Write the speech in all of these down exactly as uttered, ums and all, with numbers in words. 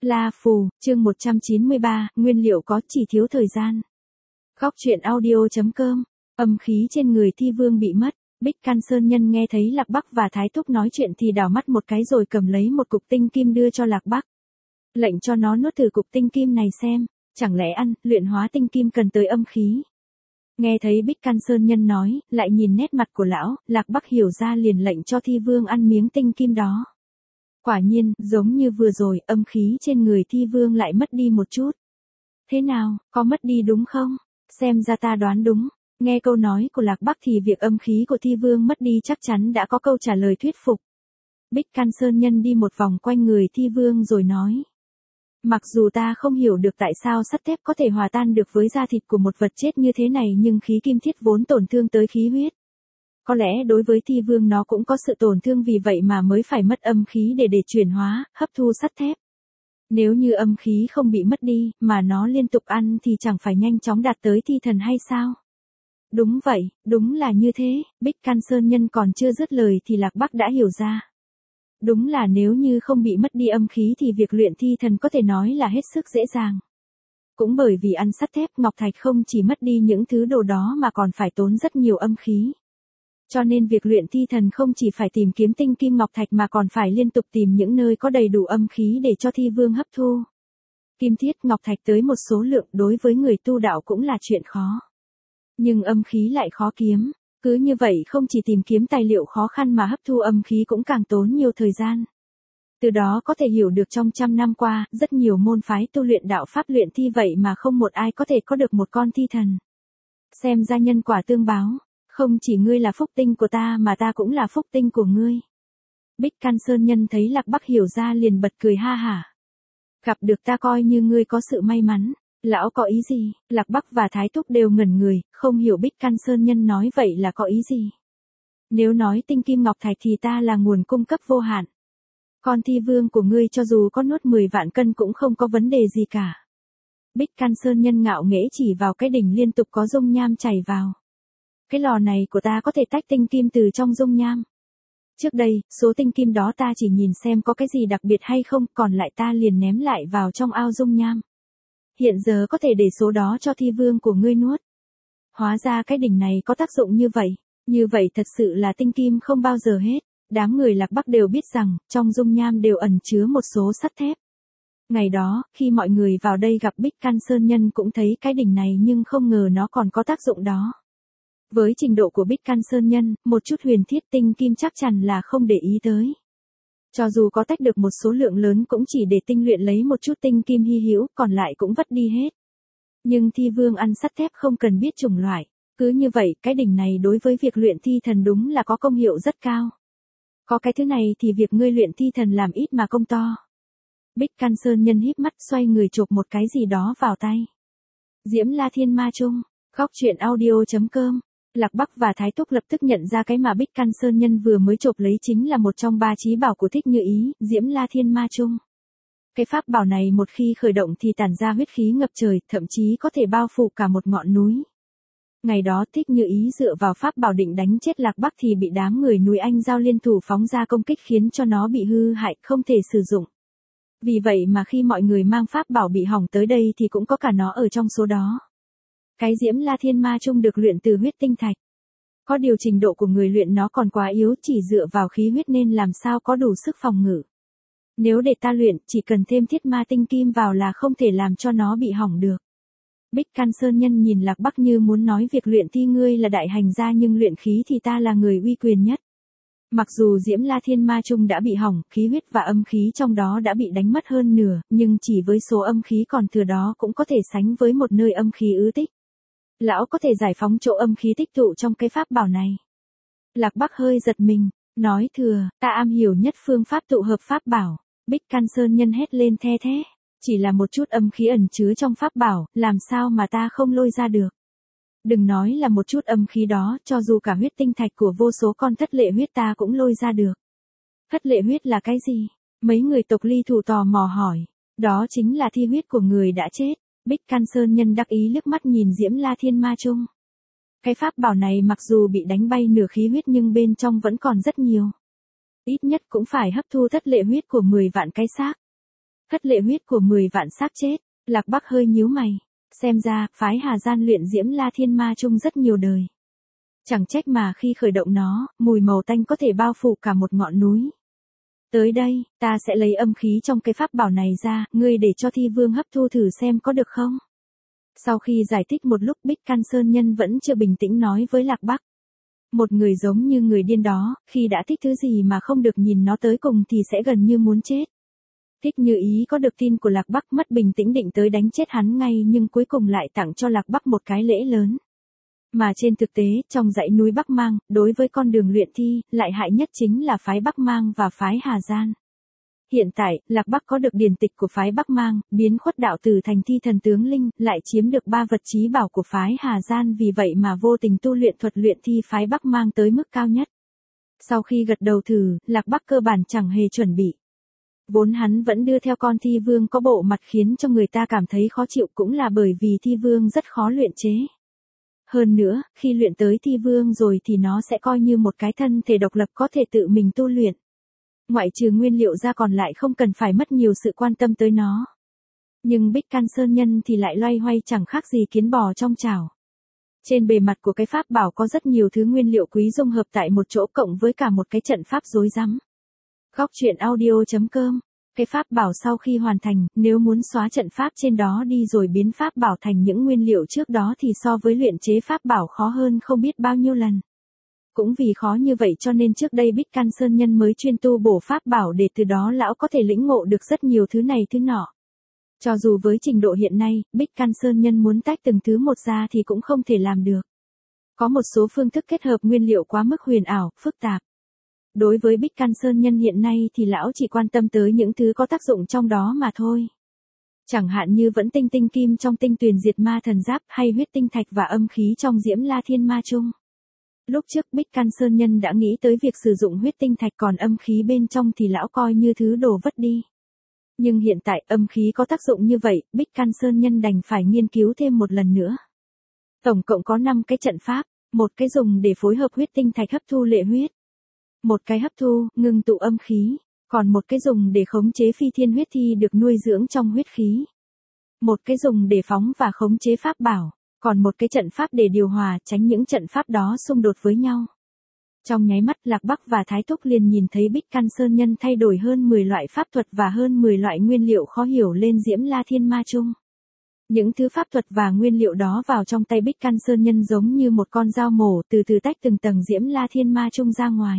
La Phù, chương một trăm chín mươi ba, nguyên liệu có, chỉ thiếu thời gian. Góc truyện audio chấm com, âm khí trên người Thi Vương bị mất. Bích Can Sơn Nhân nghe thấy Lạc Bắc và Thái Thúc nói chuyện thì đảo mắt một cái rồi cầm lấy một cục tinh kim đưa cho Lạc Bắc. Lệnh cho nó nuốt thử cục tinh kim này xem, chẳng lẽ ăn, luyện hóa tinh kim cần tới âm khí. Nghe thấy Bích Can Sơn Nhân nói, lại nhìn nét mặt của lão, Lạc Bắc hiểu ra liền lệnh cho Thi Vương ăn miếng tinh kim đó. Quả nhiên, giống như vừa rồi, âm khí trên người Thi Vương lại mất đi một chút. Thế nào, có mất đi đúng không? Xem ra ta đoán đúng. Nghe câu nói của Lạc Bắc thì việc âm khí của Thi Vương mất đi chắc chắn đã có câu trả lời thuyết phục. Bích Can Sơn Nhân đi một vòng quanh người Thi Vương rồi nói. Mặc dù ta không hiểu được tại sao sắt thép có thể hòa tan được với da thịt của một vật chết như thế này nhưng khí kim thiết vốn tổn thương tới khí huyết. Có lẽ đối với Thi Vương nó cũng có sự tổn thương vì vậy mà mới phải mất âm khí để để chuyển hóa, hấp thu sắt thép. Nếu như âm khí không bị mất đi, mà nó liên tục ăn thì chẳng phải nhanh chóng đạt tới thi thần hay sao? Đúng vậy, đúng là như thế, Bích Can Sơn Nhân còn chưa dứt lời thì Lạc Bắc đã hiểu ra. Đúng là nếu như không bị mất đi âm khí thì việc luyện thi thần có thể nói là hết sức dễ dàng. Cũng bởi vì ăn sắt thép ngọc thạch không chỉ mất đi những thứ đồ đó mà còn phải tốn rất nhiều âm khí. Cho nên việc luyện thi thần không chỉ phải tìm kiếm tinh kim ngọc thạch mà còn phải liên tục tìm những nơi có đầy đủ âm khí để cho Thi Vương hấp thu. Kim thiết ngọc thạch tới một số lượng đối với người tu đạo cũng là chuyện khó. Nhưng âm khí lại khó kiếm, cứ như vậy không chỉ tìm kiếm tài liệu khó khăn mà hấp thu âm khí cũng càng tốn nhiều thời gian. Từ đó có thể hiểu được trong trăm năm qua, rất nhiều môn phái tu luyện đạo pháp luyện thi vậy mà không một ai có thể có được một con thi thần. Xem ra nhân quả tương báo. Không chỉ ngươi là phúc tinh của ta mà ta cũng là phúc tinh của ngươi. Bích Can Sơn Nhân thấy Lạc Bắc hiểu ra liền bật cười ha hả. Gặp được ta coi như ngươi có sự may mắn. Lão có ý gì? Lạc Bắc và Thái Thúc đều ngẩn người, không hiểu Bích Can Sơn Nhân nói vậy là có ý gì. Nếu nói tinh kim ngọc thạch thì ta là nguồn cung cấp vô hạn. Con Thi Vương của ngươi cho dù có nuốt mười vạn cân cũng không có vấn đề gì cả. Bích Can Sơn Nhân ngạo nghễ chỉ vào cái đỉnh liên tục có dung nham chảy vào. Cái lò này của ta có thể tách tinh kim từ trong dung nham. Trước đây, số tinh kim đó ta chỉ nhìn xem có cái gì đặc biệt hay không, còn lại ta liền ném lại vào trong ao dung nham. Hiện giờ có thể để số đó cho Thi Vương của ngươi nuốt. Hóa ra cái đỉnh này có tác dụng như vậy. Như vậy thật sự là tinh kim không bao giờ hết. Đám người Lạc Bắc đều biết rằng, trong dung nham đều ẩn chứa một số sắt thép. Ngày đó, khi mọi người vào đây gặp Bích Can Sơn Nhân cũng thấy cái đỉnh này nhưng không ngờ nó còn có tác dụng đó. Với trình độ của Bích Can Sơn Nhân, một chút huyền thiết tinh kim chắc chắn là không để ý tới. Cho dù có tách được một số lượng lớn cũng chỉ để tinh luyện lấy một chút tinh kim hy hữu, còn lại cũng vất đi hết. Nhưng Thi Vương ăn sắt thép không cần biết chủng loại. Cứ như vậy, cái đỉnh này đối với việc luyện thi thần đúng là có công hiệu rất cao. Có cái thứ này thì việc ngươi luyện thi thần làm ít mà công to. Bích Can Sơn Nhân híp mắt xoay người chộp một cái gì đó vào tay. Diễm La Thiên Ma Chung, góc truyện audio chấm com. Lạc Bắc và Thái Thúc lập tức nhận ra cái mà Bích Can Sơn Nhân vừa mới chộp lấy chính là một trong ba chí bảo của Thích Như Ý, Diễm La Thiên Ma Chung. Cái pháp bảo này một khi khởi động thì tản ra huyết khí ngập trời, thậm chí có thể bao phủ cả một ngọn núi. Ngày đó Thích Như Ý dựa vào pháp bảo định đánh chết Lạc Bắc thì bị đám người núi Anh Giao liên thủ phóng ra công kích khiến cho nó bị hư hại, không thể sử dụng. Vì vậy mà khi mọi người mang pháp bảo bị hỏng tới đây thì cũng có cả nó ở trong số đó. Cái Diễm La Thiên Ma Chung được luyện từ huyết tinh thạch. Có điều trình độ của người luyện nó còn quá yếu, chỉ dựa vào khí huyết nên làm sao có đủ sức phòng ngự. Nếu để ta luyện, chỉ cần thêm thiết ma tinh kim vào là không thể làm cho nó bị hỏng được. Bích Can Sơn Nhân nhìn Lạc Bắc như muốn nói việc luyện thi ngươi là đại hành gia nhưng luyện khí thì ta là người uy quyền nhất. Mặc dù Diễm La Thiên Ma Chung đã bị hỏng, khí huyết và âm khí trong đó đã bị đánh mất hơn nửa, nhưng chỉ với số âm khí còn thừa đó cũng có thể sánh với một nơi âm khí ứ tích. Lão có thể giải phóng chỗ âm khí tích tụ trong cái pháp bảo này. Lạc Bắc hơi giật mình, nói thừa, ta am hiểu nhất phương pháp tụ hợp pháp bảo. Bích Can Sơn Nhân hét lên the thế. Chỉ là một chút âm khí ẩn chứa trong pháp bảo, làm sao mà ta không lôi ra được. Đừng nói là một chút âm khí đó, cho dù cả huyết tinh thạch của vô số con thất lệ huyết ta cũng lôi ra được. Thất lệ huyết là cái gì? Mấy người tộc Ly Thủ tò mò hỏi. Đó chính là thi huyết của người đã chết. Bích Can Sơn Nhân đắc ý liếc mắt nhìn Diễm La Thiên Ma Chung. Cái pháp bảo này mặc dù bị đánh bay nửa khí huyết nhưng bên trong vẫn còn rất nhiều. Ít nhất cũng phải hấp thu thất lệ huyết của mười vạn cái xác. Thất lệ huyết của mười vạn xác chết, Lạc Bắc hơi nhíu mày. Xem ra, phái Hà Gian luyện Diễm La Thiên Ma Chung rất nhiều đời. Chẳng trách mà khi khởi động nó, mùi màu tanh có thể bao phủ cả một ngọn núi. Tới đây, ta sẽ lấy âm khí trong cái pháp bảo này ra, ngươi để cho Thi Vương hấp thu thử xem có được không? Sau khi giải thích một lúc, Bích Can Sơn Nhân vẫn chưa bình tĩnh nói với Lạc Bắc. Một người giống như người điên đó, khi đã thích thứ gì mà không được nhìn nó tới cùng thì sẽ gần như muốn chết. Thích Như Ý có được tin của Lạc Bắc, mất bình tĩnh định tới đánh chết hắn ngay, nhưng cuối cùng lại tặng cho Lạc Bắc một cái lễ lớn. Mà trên thực tế, trong dãy núi Bắc Mang, đối với con đường luyện thi, lại hại nhất chính là phái Bắc Mang và phái Hà Gian. Hiện tại, Lạc Bắc có được điển tịch của phái Bắc Mang, biến khuất đạo tử thành thi thần tướng linh, lại chiếm được ba vật chí bảo của phái Hà Gian, vì vậy mà vô tình tu luyện thuật luyện thi phái Bắc Mang tới mức cao nhất. Sau khi gật đầu thử, Lạc Bắc cơ bản chẳng hề chuẩn bị. Vốn hắn vẫn đưa theo con Thi Vương có bộ mặt khiến cho người ta cảm thấy khó chịu, cũng là bởi vì Thi Vương rất khó luyện chế. Hơn nữa, khi luyện tới Thi Vương rồi thì nó sẽ coi như một cái thân thể độc lập có thể tự mình tu luyện. Ngoại trừ nguyên liệu ra còn lại không cần phải mất nhiều sự quan tâm tới nó. Nhưng Bích Can Sơn Nhân thì lại loay hoay chẳng khác gì kiến bò trong chảo. Trên bề mặt của cái pháp bảo có rất nhiều thứ nguyên liệu quý dung hợp tại một chỗ, cộng với cả một cái trận pháp rối rắm. Góc truyện audio chấm com. Cái pháp bảo sau khi hoàn thành, nếu muốn xóa trận pháp trên đó đi rồi biến pháp bảo thành những nguyên liệu trước đó thì so với luyện chế pháp bảo khó hơn không biết bao nhiêu lần. Cũng vì khó như vậy cho nên trước đây Bích Can Sơn Nhân mới chuyên tu bổ pháp bảo để từ đó lão có thể lĩnh ngộ được rất nhiều thứ này thứ nọ. Cho dù với trình độ hiện nay, Bích Can Sơn Nhân muốn tách từng thứ một ra thì cũng không thể làm được. Có một số phương thức kết hợp nguyên liệu quá mức huyền ảo, phức tạp. Đối với Bích Can Sơn Nhân hiện nay thì lão chỉ quan tâm tới những thứ có tác dụng trong đó mà thôi. Chẳng hạn như vẫn tinh tinh kim trong tinh tuyền diệt ma thần giáp, hay huyết tinh thạch và âm khí trong Diễm La Thiên Ma Chung. Lúc trước Bích Can Sơn Nhân đã nghĩ tới việc sử dụng huyết tinh thạch, còn âm khí bên trong thì lão coi như thứ đồ vất đi. Nhưng hiện tại âm khí có tác dụng như vậy, Bích Can Sơn Nhân đành phải nghiên cứu thêm một lần nữa. Tổng cộng có năm cái trận pháp, một cái dùng để phối hợp huyết tinh thạch hấp thu lệ huyết. Một cái hấp thu, ngưng tụ âm khí, còn một cái dùng để khống chế phi thiên huyết thi được nuôi dưỡng trong huyết khí. Một cái dùng để phóng và khống chế pháp bảo, còn một cái trận pháp để điều hòa, tránh những trận pháp đó xung đột với nhau. Trong nháy mắt, Lạc Bắc và Thái Thúc liền nhìn thấy Bích Can Sơn Nhân thay đổi hơn mười loại pháp thuật và hơn mười loại nguyên liệu khó hiểu lên Diễm La Thiên Ma Chung. Những thứ pháp thuật và nguyên liệu đó vào trong tay Bích Can Sơn Nhân giống như một con dao mổ, từ từ tách từng tầng Diễm La Thiên Ma Chung ra ngoài.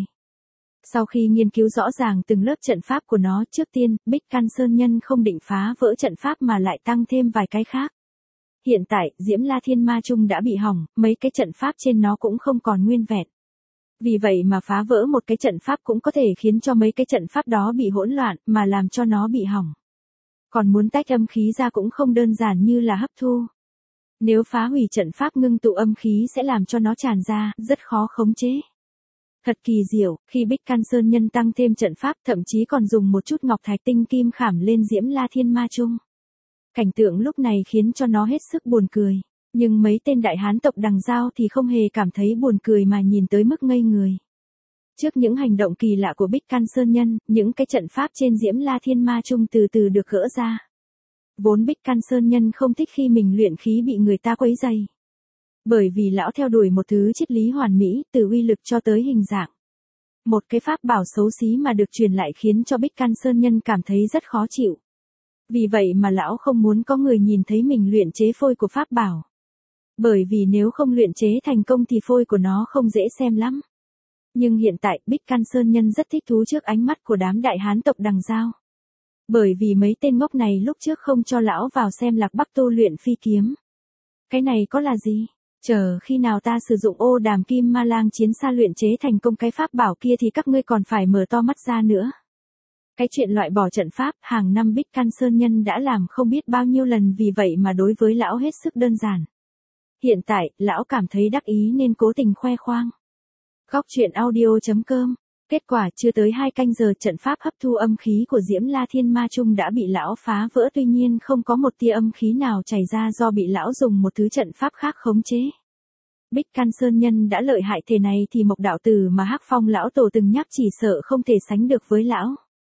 Sau khi nghiên cứu rõ ràng từng lớp trận pháp của nó, trước tiên, Bích Can Sơn Nhân không định phá vỡ trận pháp mà lại tăng thêm vài cái khác. Hiện tại, Diễm La Thiên Ma Chung đã bị hỏng, mấy cái trận pháp trên nó cũng không còn nguyên vẹn. Vì vậy mà phá vỡ một cái trận pháp cũng có thể khiến cho mấy cái trận pháp đó bị hỗn loạn, mà làm cho nó bị hỏng. Còn muốn tách âm khí ra cũng không đơn giản như là hấp thu. Nếu phá hủy trận pháp ngưng tụ âm khí sẽ làm cho nó tràn ra, rất khó khống chế. Thật kỳ diệu, khi Bích Can Sơn Nhân tăng thêm trận pháp, thậm chí còn dùng một chút ngọc thạch tinh kim khảm lên Diễm La Thiên Ma Chung. Cảnh tượng lúc này khiến cho nó hết sức buồn cười, nhưng mấy tên đại hán tộc Đằng Dao thì không hề cảm thấy buồn cười mà nhìn tới mức ngây người. Trước những hành động kỳ lạ của Bích Can Sơn Nhân, những cái trận pháp trên Diễm La Thiên Ma Chung từ từ được gỡ ra. Vốn Bích Can Sơn Nhân không thích khi mình luyện khí bị người ta quấy rầy. Bởi vì lão theo đuổi một thứ triết lý hoàn mỹ, từ uy lực cho tới hình dạng. Một cái pháp bảo xấu xí mà được truyền lại khiến cho Bích Can Sơn Nhân cảm thấy rất khó chịu. Vì vậy mà lão không muốn có người nhìn thấy mình luyện chế phôi của pháp bảo. Bởi vì nếu không luyện chế thành công thì phôi của nó không dễ xem lắm. Nhưng hiện tại, Bích Can Sơn Nhân rất thích thú trước ánh mắt của đám đại hán tộc Đằng Dao. Bởi vì mấy tên ngốc này lúc trước không cho lão vào xem Lạc Bắc tu luyện phi kiếm. Cái này có là gì? Chờ khi nào ta sử dụng ô đàm kim ma lang chiến xa luyện chế thành công cái pháp bảo kia thì các ngươi còn phải mở to mắt ra nữa. Cái chuyện loại bỏ trận pháp, hàng năm Bích Can Sơn Nhân đã làm không biết bao nhiêu lần, vì vậy mà đối với lão hết sức đơn giản. Hiện tại, lão cảm thấy đắc ý nên cố tình khoe khoang. Góc truyện audio chấm com. Kết quả chưa tới hai canh giờ, trận pháp hấp thu âm khí của Diễm La Thiên Ma Chung đã bị lão phá vỡ, tuy nhiên không có một tia âm khí nào chảy ra do bị lão dùng một thứ trận pháp khác khống chế. Bích Can Sơn Nhân đã lợi hại thế này thì Mộc đạo tử mà Hắc Phong lão tổ từng nhắc chỉ sợ không thể sánh được với lão.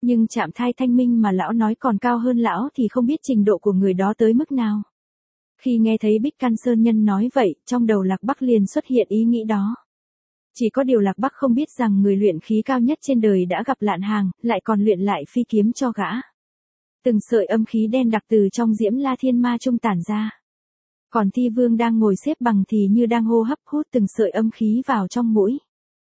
Nhưng chạm thai thanh minh mà lão nói còn cao hơn lão thì không biết trình độ của người đó tới mức nào. Khi nghe thấy Bích Can Sơn Nhân nói vậy, trong đầu Lạc Bắc liền xuất hiện ý nghĩ đó. Chỉ có điều Lạc Bắc không biết rằng người luyện khí cao nhất trên đời đã gặp Lạn Hàng, lại còn luyện lại phi kiếm cho gã. Từng sợi âm khí đen đặc từ trong Diễm La Thiên Ma Chung tản ra. Còn Thi Vương đang ngồi xếp bằng thì như đang hô hấp hút từng sợi âm khí vào trong mũi.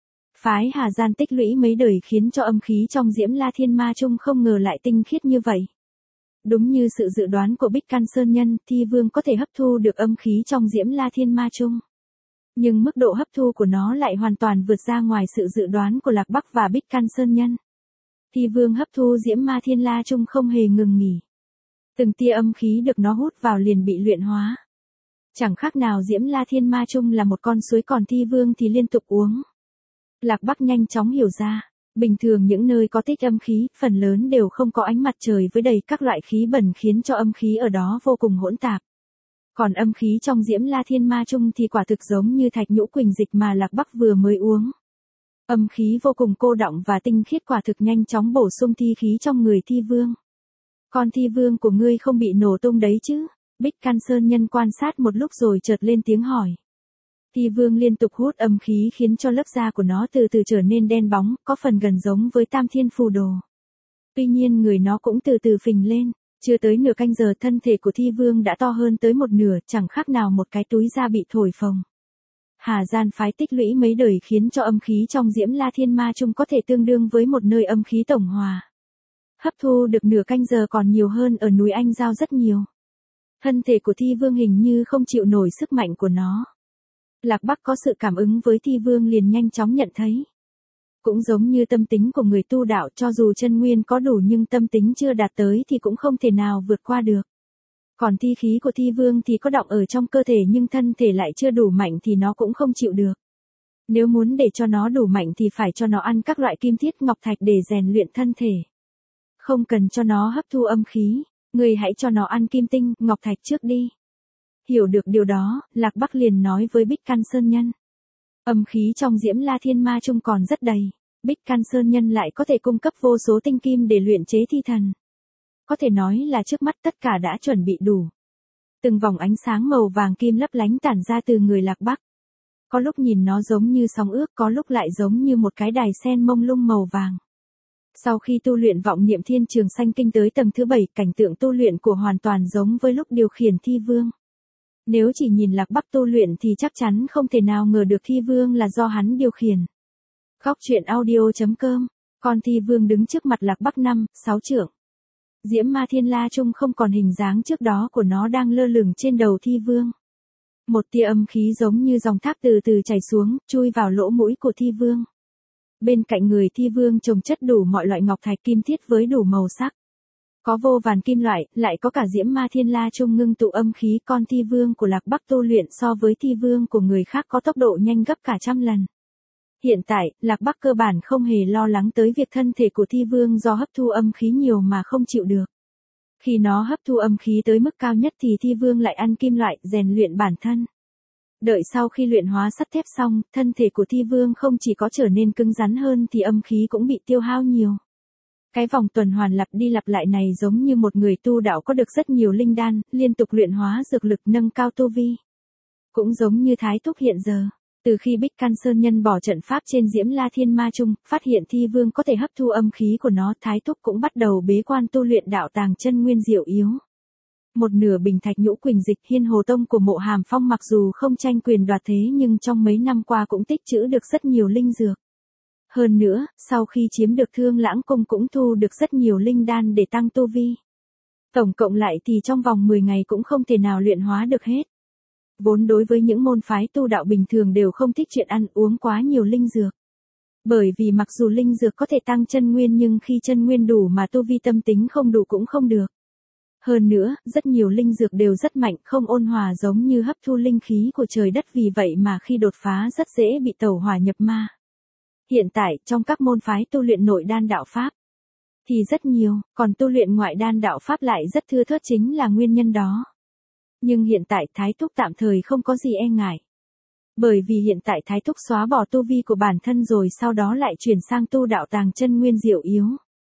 Phái Hà Gian tích lũy mấy đời khiến cho âm khí trong Diễm La Thiên Ma Chung không ngờ lại tinh khiết như vậy. Đúng như sự dự đoán của Bích Can Sơn Nhân, Thi Vương có thể hấp thu được âm khí trong Diễm La Thiên Ma Chung. Nhưng mức độ hấp thu của nó lại hoàn toàn vượt ra ngoài sự dự đoán của Lạc Bắc và Bích Can Sơn Nhân. Thi Vương hấp thu Diễm Ma Thiên La Chung không hề ngừng nghỉ. Từng tia âm khí được nó hút vào liền bị luyện hóa. Chẳng khác nào Diễm La Thiên Ma Chung là một con suối còn Thi Vương thì liên tục uống. Lạc Bắc nhanh chóng hiểu ra, bình thường những nơi có tích âm khí, phần lớn đều không có ánh mặt trời với đầy các loại khí bẩn khiến cho âm khí ở đó vô cùng hỗn tạp. Còn âm khí trong Diễm La Thiên Ma Chung thì quả thực giống như thạch nhũ quỳnh dịch mà Lạc Bắc vừa mới uống. Âm khí vô cùng cô đọng và tinh khiết quả thực nhanh chóng bổ sung thi khí trong người Thi Vương. Con Thi Vương của ngươi không bị nổ tung đấy chứ? Bích Can Sơn Nhân quan sát một lúc rồi chợt lên tiếng hỏi. Thi Vương liên tục hút âm khí khiến cho lớp da của nó từ từ trở nên đen bóng, có phần gần giống với Tam Thiên Phù Đồ. Tuy nhiên người nó cũng từ từ phình lên, chưa tới nửa canh giờ thân thể của Thi Vương đã to hơn tới một nửa, chẳng khác nào một cái túi da bị thổi phồng. Hà Gian phái tích lũy mấy đời khiến cho âm khí trong Diễm La Thiên Ma Chung có thể tương đương với một nơi âm khí tổng hòa. Hấp thu được nửa canh giờ còn nhiều hơn ở núi Anh Giao rất nhiều. Thân thể của Thi Vương hình như không chịu nổi sức mạnh của nó. Lạc Bắc có sự cảm ứng với Thi Vương liền nhanh chóng nhận thấy. Cũng giống như tâm tính của người tu đạo, cho dù chân nguyên có đủ nhưng tâm tính chưa đạt tới thì cũng không thể nào vượt qua được. Còn thi khí của Thi Vương thì có đọng ở trong cơ thể nhưng thân thể lại chưa đủ mạnh thì nó cũng không chịu được. Nếu muốn để cho nó đủ mạnh thì phải cho nó ăn các loại kim thiết ngọc thạch để rèn luyện thân thể. Không cần cho nó hấp thu âm khí, người hãy cho nó ăn kim tinh, ngọc thạch trước đi. Hiểu được điều đó, Lạc Bắc liền nói với Bích Can Sơn Nhân. Âm khí trong Diễm La Thiên Ma Chung còn rất đầy, Bích Can Sơn Nhân lại có thể cung cấp vô số tinh kim để luyện chế thi thần. Có thể nói là trước mắt tất cả đã chuẩn bị đủ. Từng vòng ánh sáng màu vàng kim lấp lánh tản ra từ người Lạc Bắc. Có lúc nhìn nó giống như sóng ước, có lúc lại giống như một cái đài sen mông lung màu vàng. Sau khi tu luyện vọng niệm thiên trường sanh kinh tới tầng thứ bảy, cảnh tượng tu luyện của hoàn toàn giống với lúc điều khiển Thi Vương. Nếu chỉ nhìn Lạc Bắc tu luyện thì chắc chắn không thể nào ngờ được Thi Vương là do hắn điều khiển. Góc truyện audio chấm com, con Thi Vương đứng trước mặt Lạc Bắc năm, sáu trượng. Diễm Ma Thiên La Chung không còn hình dáng trước đó của nó đang lơ lửng trên đầu Thi Vương. Một tia âm khí giống như dòng thác từ từ chảy xuống, chui vào lỗ mũi của Thi Vương. Bên cạnh người Thi Vương trồng chất đủ mọi loại ngọc thạch kim thiết với đủ màu sắc. Có vô vàn kim loại, lại có cả Diễm Ma Thiên La Chung ngưng tụ âm khí. Con Thi Vương của Lạc Bắc tu luyện so với Thi Vương của người khác có tốc độ nhanh gấp cả trăm lần. Hiện tại, Lạc Bắc cơ bản không hề lo lắng tới việc thân thể của Thi Vương do hấp thu âm khí nhiều mà không chịu được. Khi nó hấp thu âm khí tới mức cao nhất thì Thi Vương lại ăn kim loại, rèn luyện bản thân. Đợi sau khi luyện hóa sắt thép xong, thân thể của Thi Vương không chỉ có trở nên cứng rắn hơn thì âm khí cũng bị tiêu hao nhiều. Cái vòng tuần hoàn lặp đi lặp lại này giống như một người tu đạo có được rất nhiều linh đan, liên tục luyện hóa dược lực nâng cao tu vi. Cũng giống như Thái Túc hiện giờ, từ khi Bích Can Sơn Nhân bỏ trận pháp trên Diễm La Thiên Ma Chung, phát hiện Thi Vương có thể hấp thu âm khí của nó, Thái Túc cũng bắt đầu bế quan tu luyện đạo tàng chân nguyên diệu yếu. Một nửa bình thạch nhũ quỳnh dịch Hiên Hồ Tông của Mộ Hàm Phong mặc dù không tranh quyền đoạt thế nhưng trong mấy năm qua cũng tích trữ được rất nhiều linh dược. Hơn nữa, sau khi chiếm được Thương Lãng Cung cũng thu được rất nhiều linh đan để tăng tu vi. Tổng cộng lại thì trong vòng mười ngày cũng không thể nào luyện hóa được hết. Vốn đối với những môn phái tu đạo bình thường đều không thích chuyện ăn uống quá nhiều linh dược. Bởi vì mặc dù linh dược có thể tăng chân nguyên nhưng khi chân nguyên đủ mà tu vi tâm tính không đủ cũng không được. Hơn nữa, rất nhiều linh dược đều rất mạnh, không ôn hòa giống như hấp thu linh khí của trời đất, vì vậy mà khi đột phá rất dễ bị tẩu hỏa nhập ma. Hiện tại, trong các môn phái tu luyện nội đan đạo Pháp, thì rất nhiều, còn tu luyện ngoại đan đạo Pháp lại rất thưa thớt, chính là nguyên nhân đó. Nhưng hiện tại Thái Túc tạm thời không có gì e ngại. Bởi vì hiện tại Thái Túc xóa bỏ tu vi của bản thân rồi sau đó lại chuyển sang tu đạo tàng chân nguyên diệu yếu.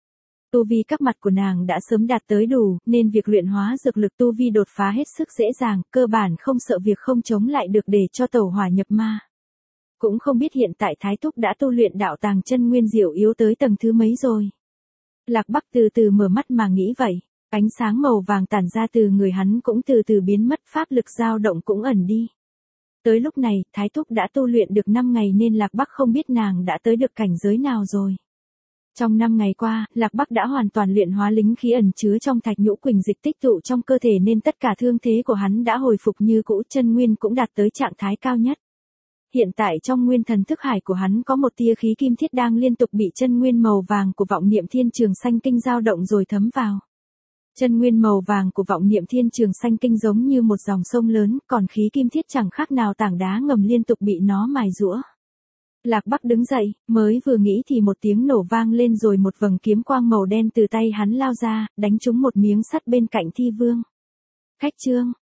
Tu vi các mặt của nàng đã sớm đạt tới đủ, nên việc luyện hóa dược lực tu vi đột phá hết sức dễ dàng, cơ bản không sợ việc không chống lại được để cho tẩu hỏa nhập ma. Cũng không biết hiện tại Thái Thúc đã tu luyện đạo tàng chân nguyên diệu yếu tới tầng thứ mấy rồi. Lạc Bắc từ từ mở mắt mà nghĩ vậy, ánh sáng màu vàng tản ra từ người hắn cũng từ từ biến mất, pháp lực dao động cũng ẩn đi. Tới lúc này, Thái Thúc đã tu luyện được năm ngày nên Lạc Bắc không biết nàng đã tới được cảnh giới nào rồi. Trong năm ngày qua, Lạc Bắc đã hoàn toàn luyện hóa linh khí ẩn chứa trong thạch nhũ quỳnh dịch tích tụ trong cơ thể nên tất cả thương thế của hắn đã hồi phục như cũ, chân nguyên cũng đạt tới trạng thái cao nhất. Hiện tại trong nguyên thần thức hải của hắn có một tia khí kim thiết đang liên tục bị chân nguyên màu vàng của vọng niệm thiên trường sanh kinh dao động rồi thấm vào. Chân nguyên màu vàng của vọng niệm thiên trường sanh kinh giống như một dòng sông lớn, còn khí kim thiết chẳng khác nào tảng đá ngầm liên tục bị nó mài giũa. Lạc Bắc đứng dậy, mới vừa nghĩ thì một tiếng nổ vang lên rồi một vầng kiếm quang màu đen từ tay hắn lao ra, đánh trúng một miếng sắt bên cạnh Thi Vương. Khách trương,